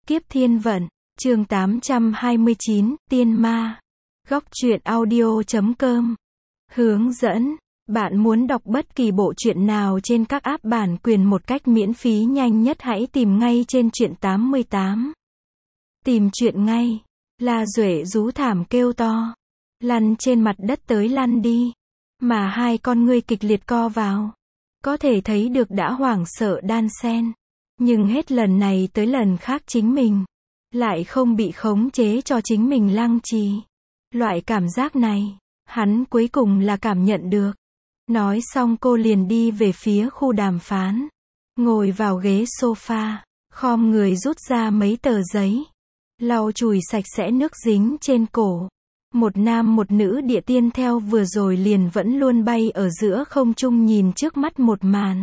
Kiếp Thiên Vận, chương 829, Tiên Ma. Góc truyện audio.com. Hướng dẫn. Bạn muốn đọc bất kỳ bộ truyện nào trên các app bản quyền một cách miễn phí nhanh nhất hãy tìm ngay trên truyện 88. Tìm truyện ngay. La Duệ rú thảm kêu to. Lăn trên mặt đất tới lăn đi. Mà hai con ngươi kịch liệt co vào. Có thể thấy được đã hoảng sợ đan xen. Nhưng hết lần này tới lần khác chính mình lại không bị khống chế cho chính mình lăng trì. Loại cảm giác này, hắn cuối cùng là cảm nhận được. Nói xong cô liền đi về phía khu đàm phán. Ngồi vào ghế sofa, khom người rút ra mấy tờ giấy. Lau chùi sạch sẽ nước dính trên cổ. Một nam một nữ địa tiên theo vừa rồi liền vẫn luôn bay ở giữa không trung nhìn trước mắt một màn.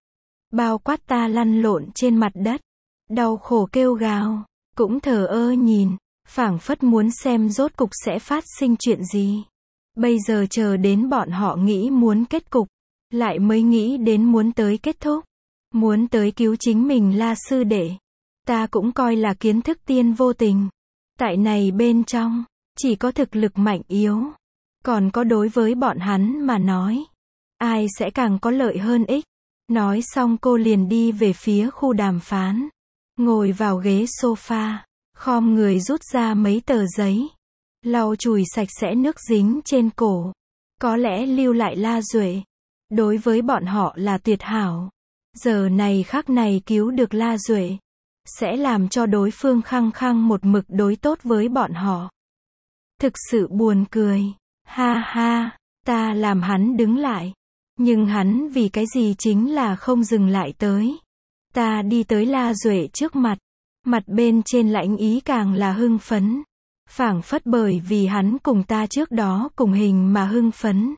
Bao quát ta lăn lộn trên mặt đất. Đau khổ kêu gào. Cũng thờ ơ nhìn. Phảng phất muốn xem rốt cục sẽ phát sinh chuyện gì. Bây giờ chờ đến bọn họ nghĩ muốn kết cục. Lại mới nghĩ đến muốn tới kết thúc. Muốn tới cứu chính mình La sư đệ. Ta cũng coi là kiến thức tiên vô tình. Tại này bên trong, chỉ có thực lực mạnh yếu. Còn có đối với bọn hắn mà nói. Ai sẽ càng có lợi hơn ích. Nói xong cô liền đi về phía khu đàm phán. Ngồi vào ghế sofa. Khom người rút ra mấy tờ giấy. Lau chùi sạch sẽ nước dính trên cổ. Có lẽ lưu lại La Duệ. Đối với bọn họ là tuyệt hảo. Giờ này khắc này cứu được La Duệ. Sẽ làm cho đối phương khăng khăng một mực đối tốt với bọn họ. Thực sự buồn cười. Ha ha, ta làm hắn đứng lại. Nhưng hắn vì cái gì chính là không dừng lại tới. Ta đi tới La Duệ trước mặt. Mặt bên trên lãnh ý càng là hưng phấn. Phảng phất bởi vì hắn cùng ta trước đó cùng hình mà hưng phấn.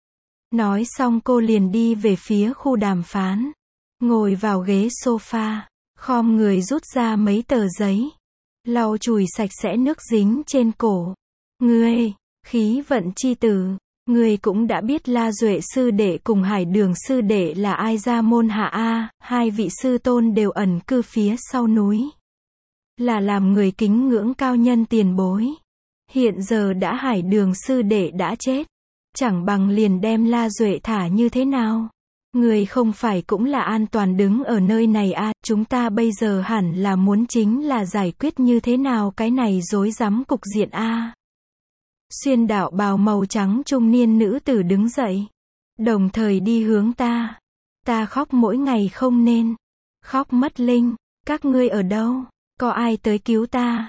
Nói xong cô liền đi về phía khu đàm phán. Ngồi vào ghế sofa. Khom người rút ra mấy tờ giấy. Lau chùi sạch sẽ nước dính trên cổ. Ngươi, khí vận chi tử. Ngươi cũng đã biết La Duệ sư đệ cùng Hải Đường sư đệ là ai ra môn hạ a, hai vị sư tôn đều ẩn cư phía sau núi. Là làm người kính ngưỡng cao nhân tiền bối. Hiện giờ đã Hải Đường sư đệ đã chết. Chẳng bằng liền đem La Duệ thả như thế nào. Người không phải cũng là an toàn đứng ở nơi này a, chúng ta bây giờ hẳn là muốn chính là giải quyết như thế nào cái này rối rắm cục diện a. Xuyên đạo bào màu trắng trung niên nữ tử đứng dậy. Đồng thời đi hướng ta. Ta khóc mỗi ngày không nên. Khóc mất linh. Các ngươi ở đâu? Có ai tới cứu ta?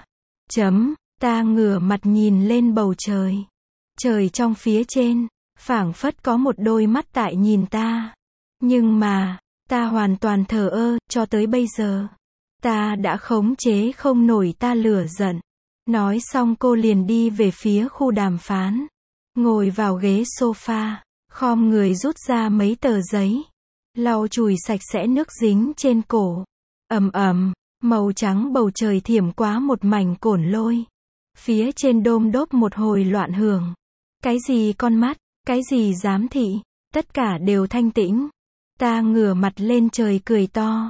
Ta ngửa mặt nhìn lên bầu trời. Trời trong phía trên. Phảng phất có một đôi mắt tại nhìn ta. Nhưng mà, ta hoàn toàn thờ ơ, cho tới bây giờ. Ta đã khống chế không nổi ta lửa giận. Nói xong cô liền đi về phía khu đàm phán. Ngồi vào ghế sofa. Khom người rút ra mấy tờ giấy. Lau chùi sạch sẽ nước dính trên cổ. Ầm ầm, màu trắng bầu trời thiểm quá một mảnh cổn lôi. Phía trên đôm đốp một hồi loạn hưởng. Cái gì con mắt, cái gì giám thị, tất cả đều thanh tĩnh. Ta ngửa mặt lên trời cười to.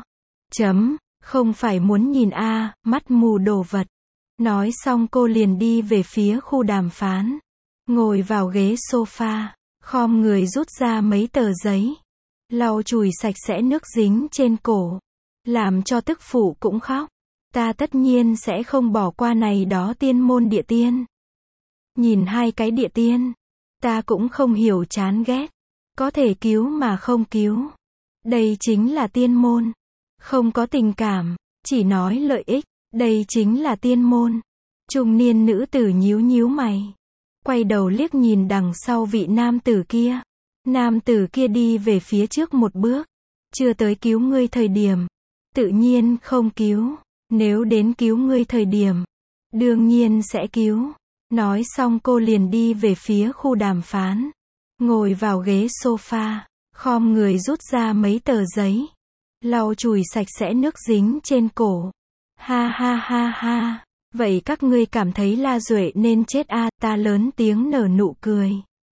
Không phải muốn nhìn a, mắt mù đồ vật. Nói xong cô liền đi về phía khu đàm phán. Ngồi vào ghế sofa. Khom người rút ra mấy tờ giấy. Lau chùi sạch sẽ nước dính trên cổ. Làm cho tức phụ cũng khóc. Ta tất nhiên sẽ không bỏ qua này đó tiên môn địa tiên. Nhìn hai cái địa tiên. Ta cũng không hiểu chán ghét. Có thể cứu mà không cứu. Đây chính là tiên môn. Không có tình cảm. Chỉ nói lợi ích. Đây chính là tiên môn. Trung niên nữ tử nhíu nhíu mày. Quay đầu liếc nhìn đằng sau vị nam tử kia. Nam tử kia đi về phía trước một bước. Chưa tới cứu ngươi thời điểm. Tự nhiên không cứu. Nếu đến cứu ngươi thời điểm. Đương nhiên sẽ cứu. Nói xong cô liền đi về phía khu đàm phán. Ngồi vào ghế sofa. Khom người rút ra mấy tờ giấy. Lau chùi sạch sẽ nước dính trên cổ. Ha ha ha ha. Vậy các ngươi cảm thấy La Duệ nên chết a? Ta lớn tiếng nở nụ cười.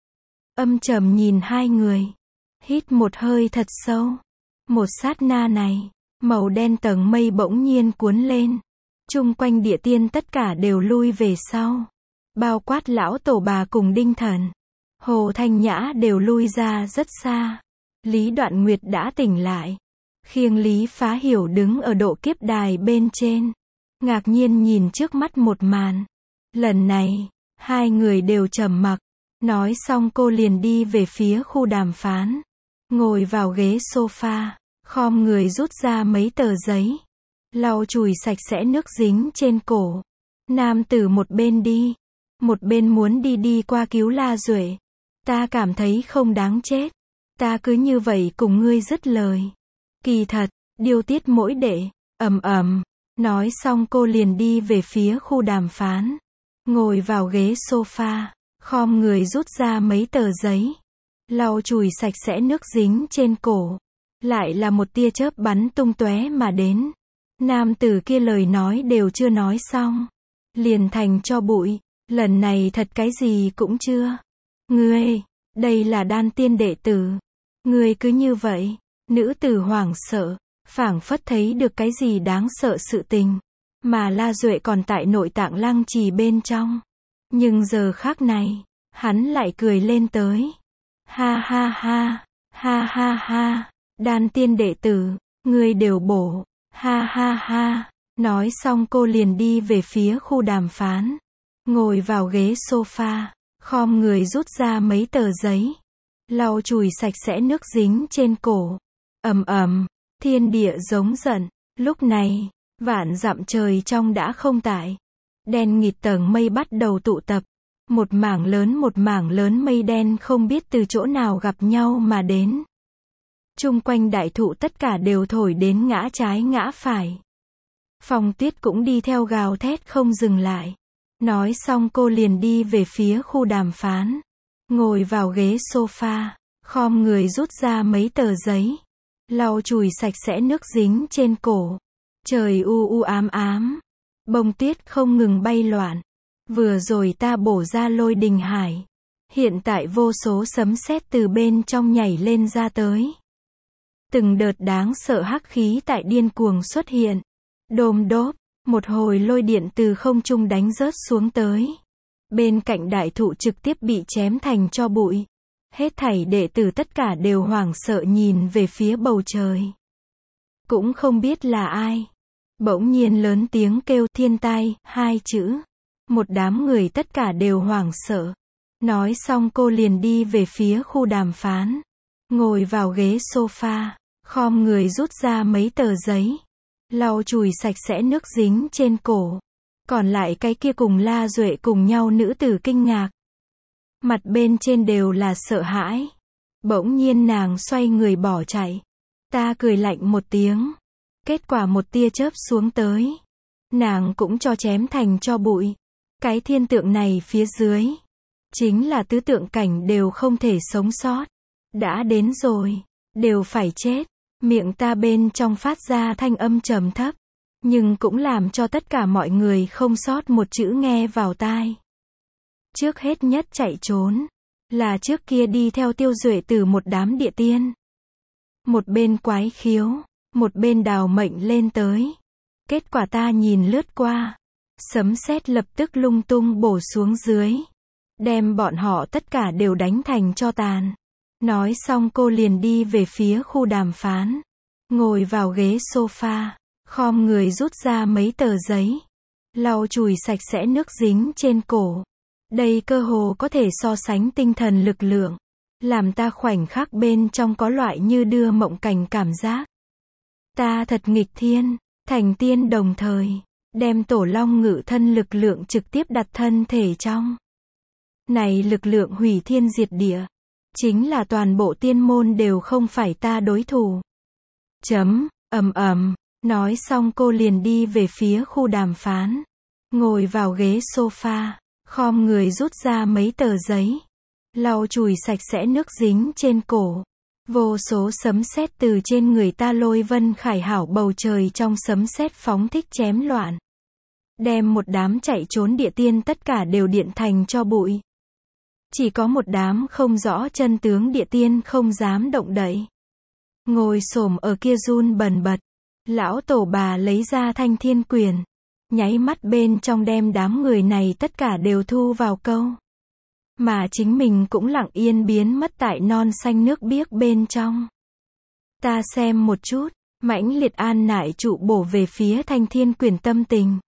Âm trầm nhìn hai người. Hít một hơi thật sâu. Một sát na này. Màu đen tầng mây bỗng nhiên cuốn lên. Chung quanh địa tiên tất cả đều lui về sau. Bao quát lão tổ bà cùng Đinh Thần. Hồ Thanh Nhã đều lui ra rất xa. Lý Đoạn Nguyệt đã tỉnh lại. Khiêng Lý Phá Hiểu đứng ở độ kiếp đài bên trên. Ngạc nhiên nhìn trước mắt một màn. Lần này, hai người đều trầm mặc. Nói xong cô liền đi về phía khu đàm phán. Ngồi vào ghế sofa, khom người rút ra mấy tờ giấy. Lau chùi sạch sẽ nước dính trên cổ. Nam tử một bên đi. Một bên muốn đi qua cứu La Duệ. Ta cảm thấy không đáng chết. Ta cứ như vậy cùng ngươi dứt lời. Kỳ thật, điêu tiết mỗi đệ. Nói xong cô liền đi về phía khu đàm phán. Ngồi vào ghế sofa, khom người rút ra mấy tờ giấy. Lau chùi sạch sẽ nước dính trên cổ. Lại là một tia chớp bắn tung tóe mà đến. Nam tử kia lời nói đều chưa nói xong. Liền thành tro bụi. Lần này thật cái gì cũng chưa. Ngươi, đây là đan tiên đệ tử. Ngươi cứ như vậy. Nữ tử hoảng sợ. Phảng phất thấy được cái gì đáng sợ sự tình. Mà La Duệ còn tại nội tạng lăng trì bên trong. Nhưng giờ khác này, hắn lại cười lên tới. Ha ha ha, ha ha ha, đan tiên đệ tử, ngươi đều bổ. Ha ha ha. Nói xong cô liền đi về phía khu đàm phán. Ngồi vào ghế sofa, khom người rút ra mấy tờ giấy. Lau chùi sạch sẽ nước dính trên cổ. Thiên địa giống giận. Lúc này, vạn dặm trời trong đã không tại. Đen nghịt tầng mây bắt đầu tụ tập. Một mảng lớn mây đen không biết từ chỗ nào gặp nhau mà đến. Chung quanh đại thụ tất cả đều thổi đến ngã trái ngã phải. Phong Tuyết cũng đi theo gào thét không dừng lại. Nói xong cô liền đi về phía khu đàm phán. Ngồi vào ghế sofa, khom người rút ra mấy tờ giấy. Lau chùi sạch sẽ nước dính trên cổ. Trời u ám. Bông tuyết không ngừng bay loạn. Vừa rồi ta bổ ra lôi đình hải. Hiện tại vô số sấm sét từ bên trong nhảy lên ra tới. Từng đợt đáng sợ hắc khí tại điên cuồng xuất hiện. Đôm đốp, một hồi lôi điện từ không trung đánh rớt xuống tới. Bên cạnh đại thụ trực tiếp bị chém thành tro bụi. Hết thảy đệ tử tất cả đều hoảng sợ nhìn về phía bầu trời. Cũng không biết là ai. Bỗng nhiên lớn tiếng kêu thiên tai, hai chữ. Một đám người tất cả đều hoảng sợ. Nói xong cô liền đi về phía khu đàm phán. Ngồi vào ghế sofa, khom người rút ra mấy tờ giấy. Lau chùi sạch sẽ nước dính trên cổ. Còn lại cái kia cùng La Duệ cùng nhau nữ tử kinh ngạc. Mặt bên trên đều là sợ hãi. Bỗng nhiên nàng xoay người bỏ chạy. Ta cười lạnh một tiếng. Kết quả một tia chớp xuống tới. Nàng cũng cho chém thành tro bụi. Cái thiên tượng này phía dưới. Chính là tứ tượng cảnh đều không thể sống sót. Đã đến rồi. Đều phải chết. Miệng ta bên trong phát ra thanh âm trầm thấp. Nhưng cũng làm cho tất cả mọi người không sót một chữ nghe vào tai. Trước hết nhất chạy trốn. Là trước kia đi theo Tiêu Duệ từ một đám địa tiên. Một bên quái khiếu. Một bên đào mệnh lên tới. Kết quả ta nhìn lướt qua. Sấm sét lập tức lung tung bổ xuống dưới. Đem bọn họ tất cả đều đánh thành tro tàn. Nói xong cô liền đi về phía khu đàm phán. Ngồi vào ghế sofa. Khom người rút ra mấy tờ giấy. Lau chùi sạch sẽ nước dính trên cổ. Đây cơ hồ có thể so sánh tinh thần lực lượng. Làm ta khoảnh khắc bên trong có loại như đưa mộng cảnh cảm giác. Ta thật nghịch thiên, thành tiên đồng thời. Đem tổ long ngự thân lực lượng trực tiếp đặt thân thể trong. Này lực lượng hủy thiên diệt địa. Chính là toàn bộ tiên môn đều không phải ta đối thủ. Nói xong cô liền đi về phía khu đàm phán. Ngồi vào ghế sofa, khom người rút ra mấy tờ giấy. Lau chùi sạch sẽ nước dính trên cổ. Vô số sấm sét từ trên người ta lôi vân khải hảo bầu trời trong sấm sét phóng thích chém loạn. Đem một đám chạy trốn địa tiên tất cả đều điện thành tro bụi. Chỉ có một đám không rõ chân tướng địa tiên không dám động đậy. Ngồi xổm ở kia run bần bật. Lão tổ bà lấy ra thanh thiên quyền. nháy mắt bên trong đem đám người này tất cả đều thu vào câu. Mà chính mình cũng lặng yên biến mất tại non xanh nước biếc bên trong. Ta xem một chút, mãnh liệt an nại trụ bổ về phía Thanh Thiên Quyển tâm tình.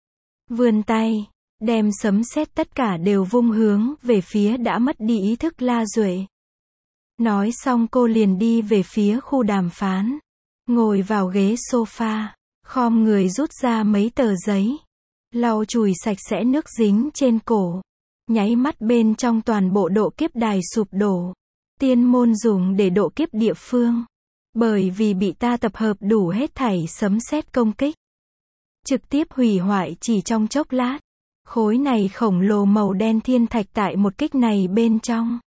Vươn tay, đem sấm sét tất cả đều vung hướng về phía đã mất đi ý thức La Duệ. Nói xong cô liền đi về phía khu đàm phán. Ngồi vào ghế sofa, khom người rút ra mấy tờ giấy. Lau chùi sạch sẽ nước dính trên cổ. Nháy mắt bên trong toàn bộ độ kiếp đài sụp đổ. Tiên môn dùng để độ kiếp địa phương. Bởi vì bị ta tập hợp đủ hết thảy sấm sét công kích. Trực tiếp hủy hoại chỉ trong chốc lát. Khối này khổng lồ màu đen thiên thạch tại một kích này bên trong.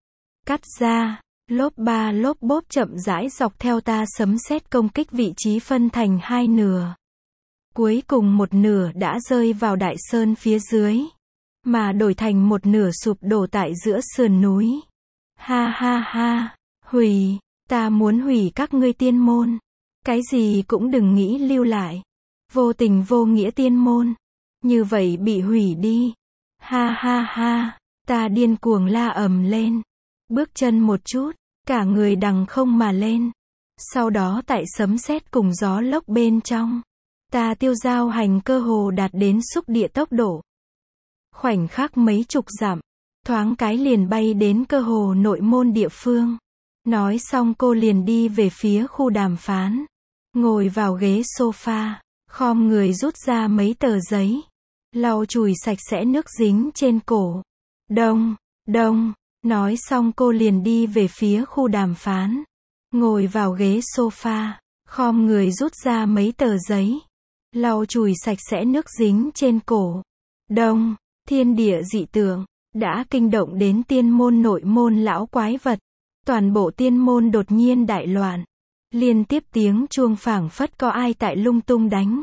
Cắt ra, lốp ba lốp bốp chậm rãi dọc theo ta sấm sét công kích vị trí phân thành hai nửa. Cuối cùng một nửa đã rơi vào đại sơn phía dưới. Mà đổi thành một nửa sụp đổ tại giữa sườn núi. Ha ha ha, hủy, ta muốn hủy các ngươi tiên môn. Cái gì cũng đừng nghĩ lưu lại. Vô tình vô nghĩa tiên môn. Như vậy bị hủy đi. Ha ha ha, ta điên cuồng la ầm lên. Bước chân một chút, cả người đằng không mà lên. Sau đó tại sấm sét cùng gió lốc bên trong. Ta tiêu giao hành cơ hồ đạt đến xúc địa tốc độ. Khoảnh khắc mấy chục dặm, thoáng cái liền bay đến cơ hồ nội môn địa phương. Nói xong cô liền đi về phía khu đàm phán. Ngồi vào ghế sofa, khom người rút ra mấy tờ giấy. Lau chùi sạch sẽ nước dính trên cổ. Đông, đông, nói xong cô liền đi về phía khu đàm phán. Ngồi vào ghế sofa, khom người rút ra mấy tờ giấy. Lau chùi sạch sẽ nước dính trên cổ. Đông, thiên địa dị tượng, đã kinh động đến tiên môn nội môn lão quái vật. Toàn bộ tiên môn đột nhiên đại loạn. Liên tiếp tiếng chuông phảng phất có ai tại lung tung đánh.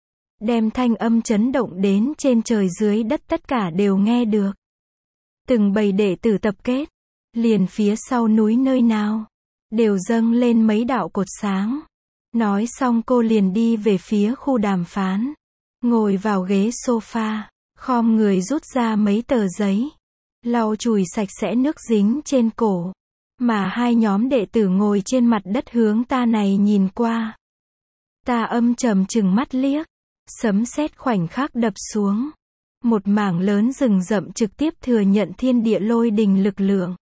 Đem thanh âm chấn động đến trên trời dưới đất tất cả đều nghe được. Từng bầy đệ tử tập kết. Liền phía sau núi nơi nào. Đều dâng lên mấy đạo cột sáng. Nói xong cô liền đi về phía khu đàm phán. Ngồi vào ghế sofa. Khom người rút ra mấy tờ giấy. Lau chùi sạch sẽ nước dính trên cổ. Mà hai nhóm đệ tử ngồi trên mặt đất hướng ta này nhìn qua. Ta âm trầm trừng mắt liếc. Sấm sét khoảnh khắc đập xuống. Một mảng lớn rừng rậm trực tiếp thừa nhận thiên địa lôi đình lực lượng.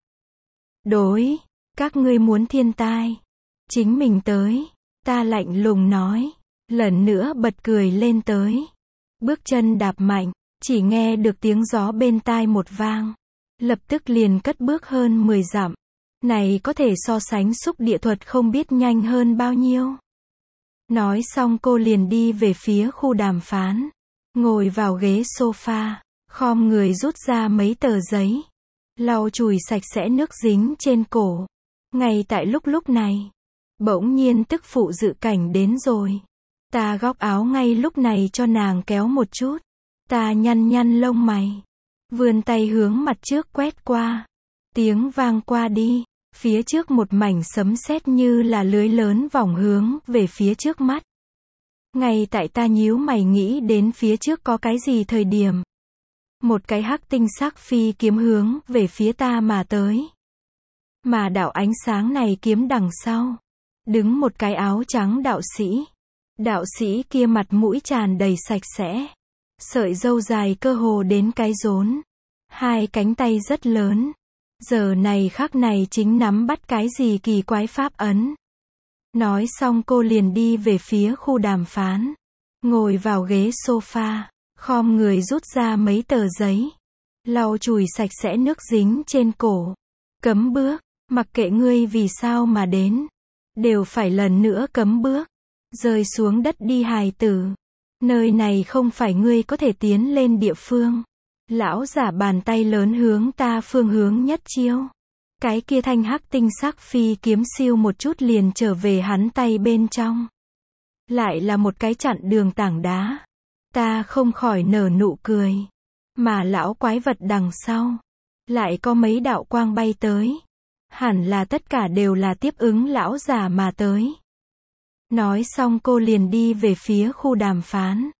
Đối, các ngươi muốn thiên tai. Chính mình tới. Ta lạnh lùng nói. Lần nữa bật cười lên tới. Bước chân đạp mạnh. Chỉ nghe được tiếng gió bên tai một vang. Lập tức liền cất bước hơn 10 dặm. Này có thể so sánh xúc địa thuật không biết nhanh hơn bao nhiêu. Nói xong cô liền đi về phía khu đàm phán. Ngồi vào ghế sofa. Khom người rút ra mấy tờ giấy. Lau chùi sạch sẽ nước dính trên cổ. Ngay tại lúc này. Bỗng nhiên tức phụ dự cảnh đến rồi. Ta góc áo ngay lúc này cho nàng kéo một chút. Ta nhăn lông mày. Vươn tay hướng mặt trước quét qua. Tiếng vang qua đi. Phía trước một mảnh sấm sét như là lưới lớn vòng hướng về phía trước mắt. Ngay tại ta nhíu mày nghĩ đến phía trước có cái gì thời điểm. Một cái hắc tinh sắc phi kiếm hướng về phía ta mà tới. Mà đạo ánh sáng này kiếm đằng sau. Đứng một cái áo trắng đạo sĩ. Đạo sĩ kia mặt mũi tràn đầy sạch sẽ. Sợi râu dài cơ hồ đến cái rốn. Hai cánh tay rất lớn. Giờ này khắc này chính nắm bắt cái gì kỳ quái pháp ấn. Nói xong cô liền đi về phía khu đàm phán. Ngồi vào ghế sofa. Khom người rút ra mấy tờ giấy. Lau chùi sạch sẽ nước dính trên cổ. Cấm bước. Mặc kệ ngươi vì sao mà đến. Đều phải lần nữa cấm bước. Rơi xuống đất đi hài tử. Nơi này không phải ngươi có thể tiến lên địa phương. Lão giả bàn tay lớn hướng ta phương hướng nhất chiêu. Cái kia thanh hắc tinh sắc phi kiếm siêu một chút liền trở về hắn tay bên trong. Lại là một cái chặn đường tảng đá. Ta không khỏi nở nụ cười. Mà lão quái vật đằng sau. Lại có mấy đạo quang bay tới. Hẳn là tất cả đều là tiếp ứng lão giả mà tới. Nói xong cô liền đi về phía khu đàm phán.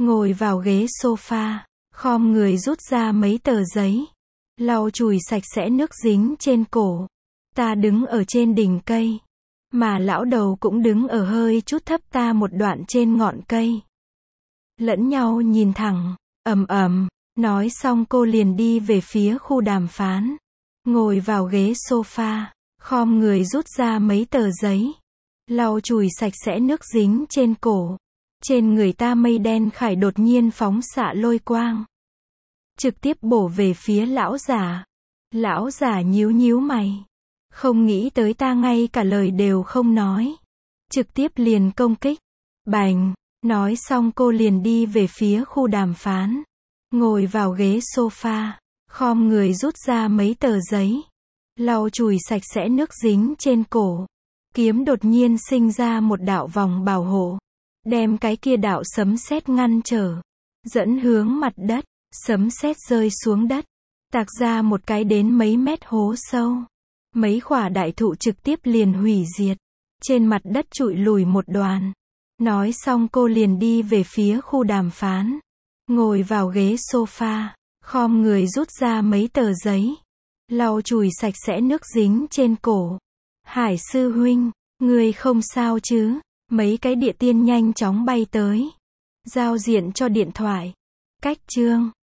ngồi vào ghế sofa, khom người rút ra mấy tờ giấy, lau chùi sạch sẽ nước dính trên cổ. Ta đứng ở trên đỉnh cây, mà lão đầu cũng đứng ở hơi chút thấp ta một đoạn trên ngọn cây. Lẫn nhau nhìn thẳng, ầm ầm, nói xong cô liền đi về phía khu đàm phán, ngồi vào ghế sofa, khom người rút ra mấy tờ giấy, lau chùi sạch sẽ nước dính trên cổ. Trên người ta mây đen khải đột nhiên phóng xạ lôi quang, trực tiếp bổ về phía lão giả. Lão giả nhíu nhíu mày, không nghĩ tới ta ngay cả lời đều không nói, trực tiếp liền công kích. Bành, nói xong cô liền đi về phía khu đàm phán, ngồi vào ghế sofa, khom người rút ra mấy tờ giấy, lau chùi sạch sẽ nước dính trên cổ. Kiếm đột nhiên sinh ra một đạo vòng bảo hộ, đem cái kia đạo sấm sét ngăn trở, dẫn hướng mặt đất. Sấm sét rơi xuống đất, tạc ra một cái đến mấy mét hố sâu. Mấy khỏa đại thụ trực tiếp liền hủy diệt, trên mặt đất trụi lùi một đoàn. Nói xong cô liền đi về phía khu đàm phán, ngồi vào ghế sofa, khom người rút ra mấy tờ giấy, lau chùi sạch sẽ nước dính trên cổ. Hải sư huynh, người không sao chứ? Mấy cái địa tiên nhanh chóng bay tới, giao diện cho điện thoại. Cách chương